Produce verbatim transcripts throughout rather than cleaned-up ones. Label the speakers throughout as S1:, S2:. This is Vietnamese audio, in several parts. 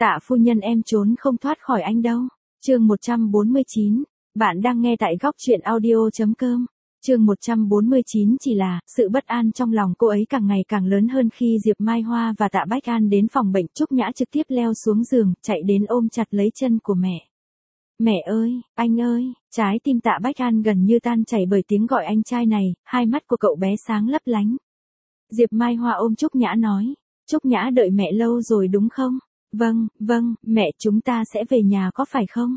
S1: Tạ phu nhân em trốn không thoát khỏi anh đâu. Chương một trăm bốn mươi chín, bạn đang nghe tại góc truyện audio chấm com. Chương một trăm bốn mươi chín chỉ là, sự bất an trong lòng cô ấy càng ngày càng lớn hơn khi Diệp Mai Hoa và Tạ Bách An đến phòng bệnh. Trúc Nhã trực tiếp leo xuống giường, chạy đến ôm chặt lấy chân của mẹ. Mẹ ơi, anh ơi, trái tim Tạ Bách An gần như tan chảy bởi tiếng gọi anh trai này, hai mắt của cậu bé sáng lấp lánh. Diệp Mai Hoa ôm Trúc Nhã nói, Trúc Nhã đợi mẹ lâu rồi đúng không? Vâng, vâng, mẹ chúng ta sẽ về nhà có phải không?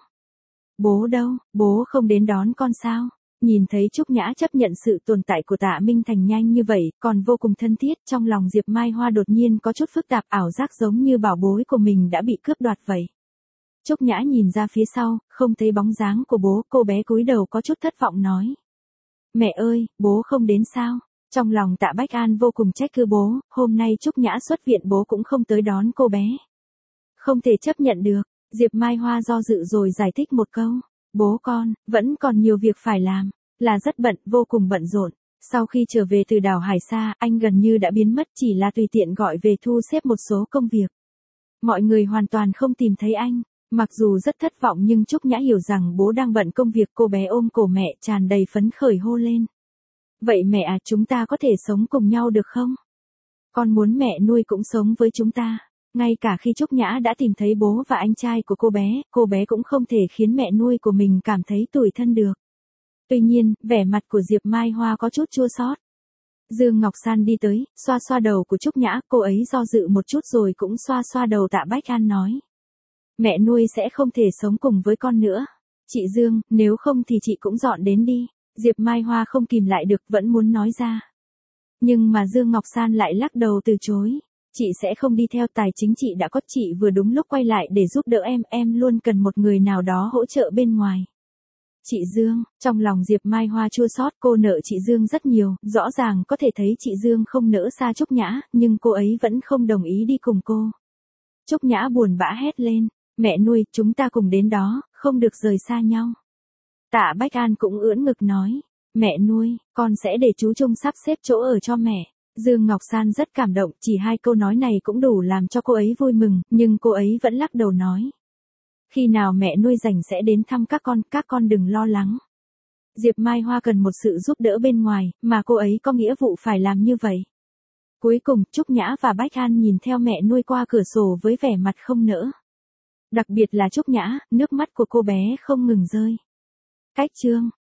S1: Bố đâu, bố không đến đón con sao? Nhìn thấy Trúc Nhã chấp nhận sự tồn tại của Tạ Minh Thành nhanh như vậy, còn vô cùng thân thiết, trong lòng Diệp Mai Hoa đột nhiên có chút phức tạp, ảo giác giống như bảo bối của mình đã bị cướp đoạt vậy. Trúc Nhã nhìn ra phía sau, không thấy bóng dáng của bố, cô bé cúi đầu có chút thất vọng nói. Mẹ ơi, bố không đến sao? Trong lòng Tạ Bách An vô cùng trách cứ bố, hôm nay Trúc Nhã xuất viện bố cũng không tới đón cô bé. Không thể chấp nhận được, Diệp Mai Hoa do dự rồi giải thích một câu. Bố con, vẫn còn nhiều việc phải làm, là rất bận, vô cùng bận rộn. Sau khi trở về từ đảo Hải Sa, anh gần như đã biến mất, chỉ là tùy tiện gọi về thu xếp một số công việc. Mọi người hoàn toàn không tìm thấy anh. Mặc dù rất thất vọng nhưng Trúc Nhã hiểu rằng bố đang bận công việc, cô bé ôm cổ mẹ tràn đầy phấn khởi hô lên. Vậy mẹ à, chúng ta có thể sống cùng nhau được không? Con muốn mẹ nuôi cũng sống với chúng ta. Ngay cả khi Trúc Nhã đã tìm thấy bố và anh trai của cô bé, cô bé cũng không thể khiến mẹ nuôi của mình cảm thấy tủi thân được. Tuy nhiên, vẻ mặt của Diệp Mai Hoa có chút chua xót. Dương Ngọc San đi tới, xoa xoa đầu của Trúc Nhã, cô ấy do dự một chút rồi cũng xoa xoa đầu Tạ Bách An nói. Mẹ nuôi sẽ không thể sống cùng với con nữa. Chị Dương, nếu không thì chị cũng dọn đến đi. Diệp Mai Hoa không kìm lại được, vẫn muốn nói ra. Nhưng mà Dương Ngọc San lại lắc đầu từ chối. Chị sẽ không đi theo, tài chính chị đã có, chị vừa đúng lúc quay lại để giúp đỡ em, em luôn cần một người nào đó hỗ trợ bên ngoài. Chị Dương, trong lòng Diệp Mai Hoa chua xót, cô nợ chị Dương rất nhiều, rõ ràng có thể thấy chị Dương không nỡ xa Trúc Nhã, nhưng cô ấy vẫn không đồng ý đi cùng cô. Trúc Nhã buồn bã hét lên, mẹ nuôi, chúng ta cùng đến đó, không được rời xa nhau. Tạ Bách An cũng ưỡn ngực nói, mẹ nuôi, con sẽ để chú Trung sắp xếp chỗ ở cho mẹ. Dương Ngọc San rất cảm động, chỉ hai câu nói này cũng đủ làm cho cô ấy vui mừng, nhưng cô ấy vẫn lắc đầu nói. Khi nào mẹ nuôi rảnh sẽ đến thăm các con, các con đừng lo lắng. Diệp Mai Hoa cần một sự giúp đỡ bên ngoài, mà cô ấy có nghĩa vụ phải làm như vậy. Cuối cùng, Trúc Nhã và Bách An nhìn theo mẹ nuôi qua cửa sổ với vẻ mặt không nỡ. Đặc biệt là Trúc Nhã, nước mắt của cô bé không ngừng rơi. Cách chương